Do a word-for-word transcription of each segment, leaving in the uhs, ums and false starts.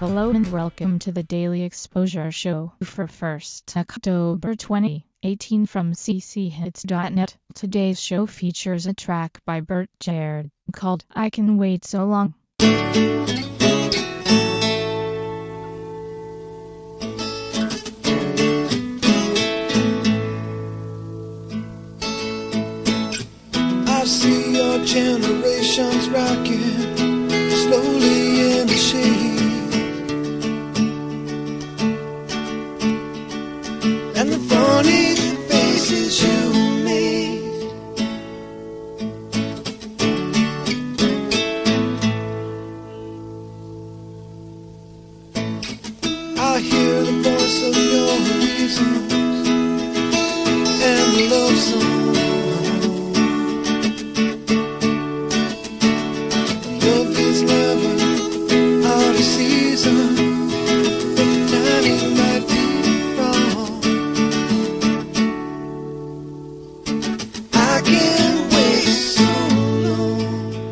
Hello and welcome to the Daily Exposure Show for first October twenty eighteen from c c hits dot net. Today's show features a track by Bert Jared called I Can Wait So Long. I see your generations rocking slowly in the shade, and the funny faces you made. I hear the voice of your reasons and the love song. Love is never out of season, but the timing might be wrong. I can't wait so long.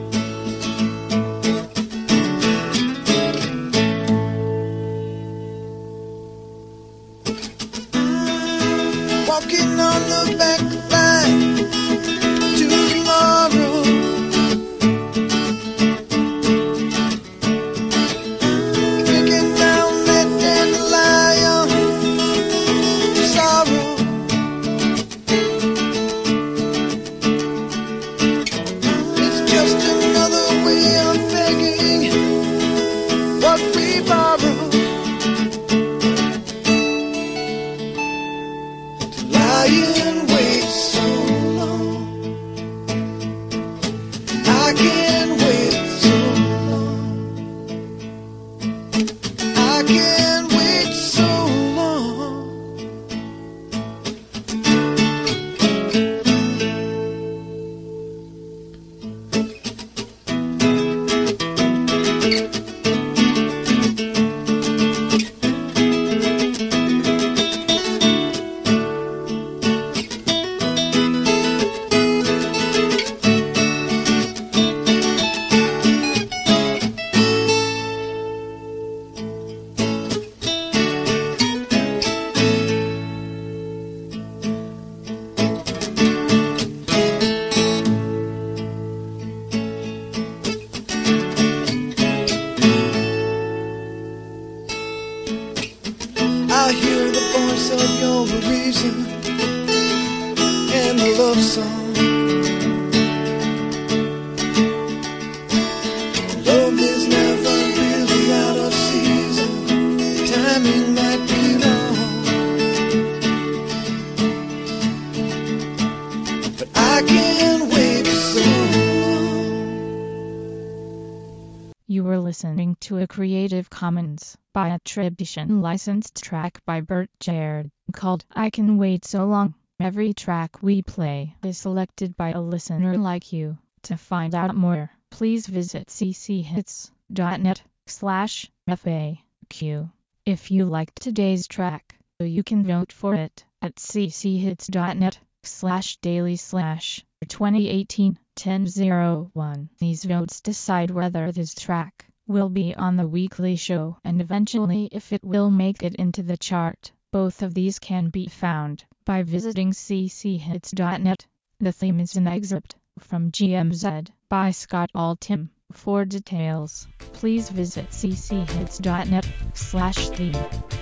Walking on the back line to tomorrow. And wait so long. I can't wait so long. I can't wait so long. I hear the voice of your reason and the love song. Love is never really out of season. Timing might be wrong, but I can't wait so long. You were listening to a Creative Commons by attribution licensed track by Bert Jared called I Can Wait So Long. Every track we play is selected by a listener like you. To find out more, please visit c c hits dot net slash F A Q. If you liked today's track, you can vote for it at c c hits dot net slash daily slash twenty eighteen ten oh one. These votes decide whether this track will be on the weekly show and eventually if it will make it into the chart. Both of these can be found by visiting c c hits dot net. The theme is an excerpt from G M Z by Scott Altham. For details, please visit c c hits dot net slash theme.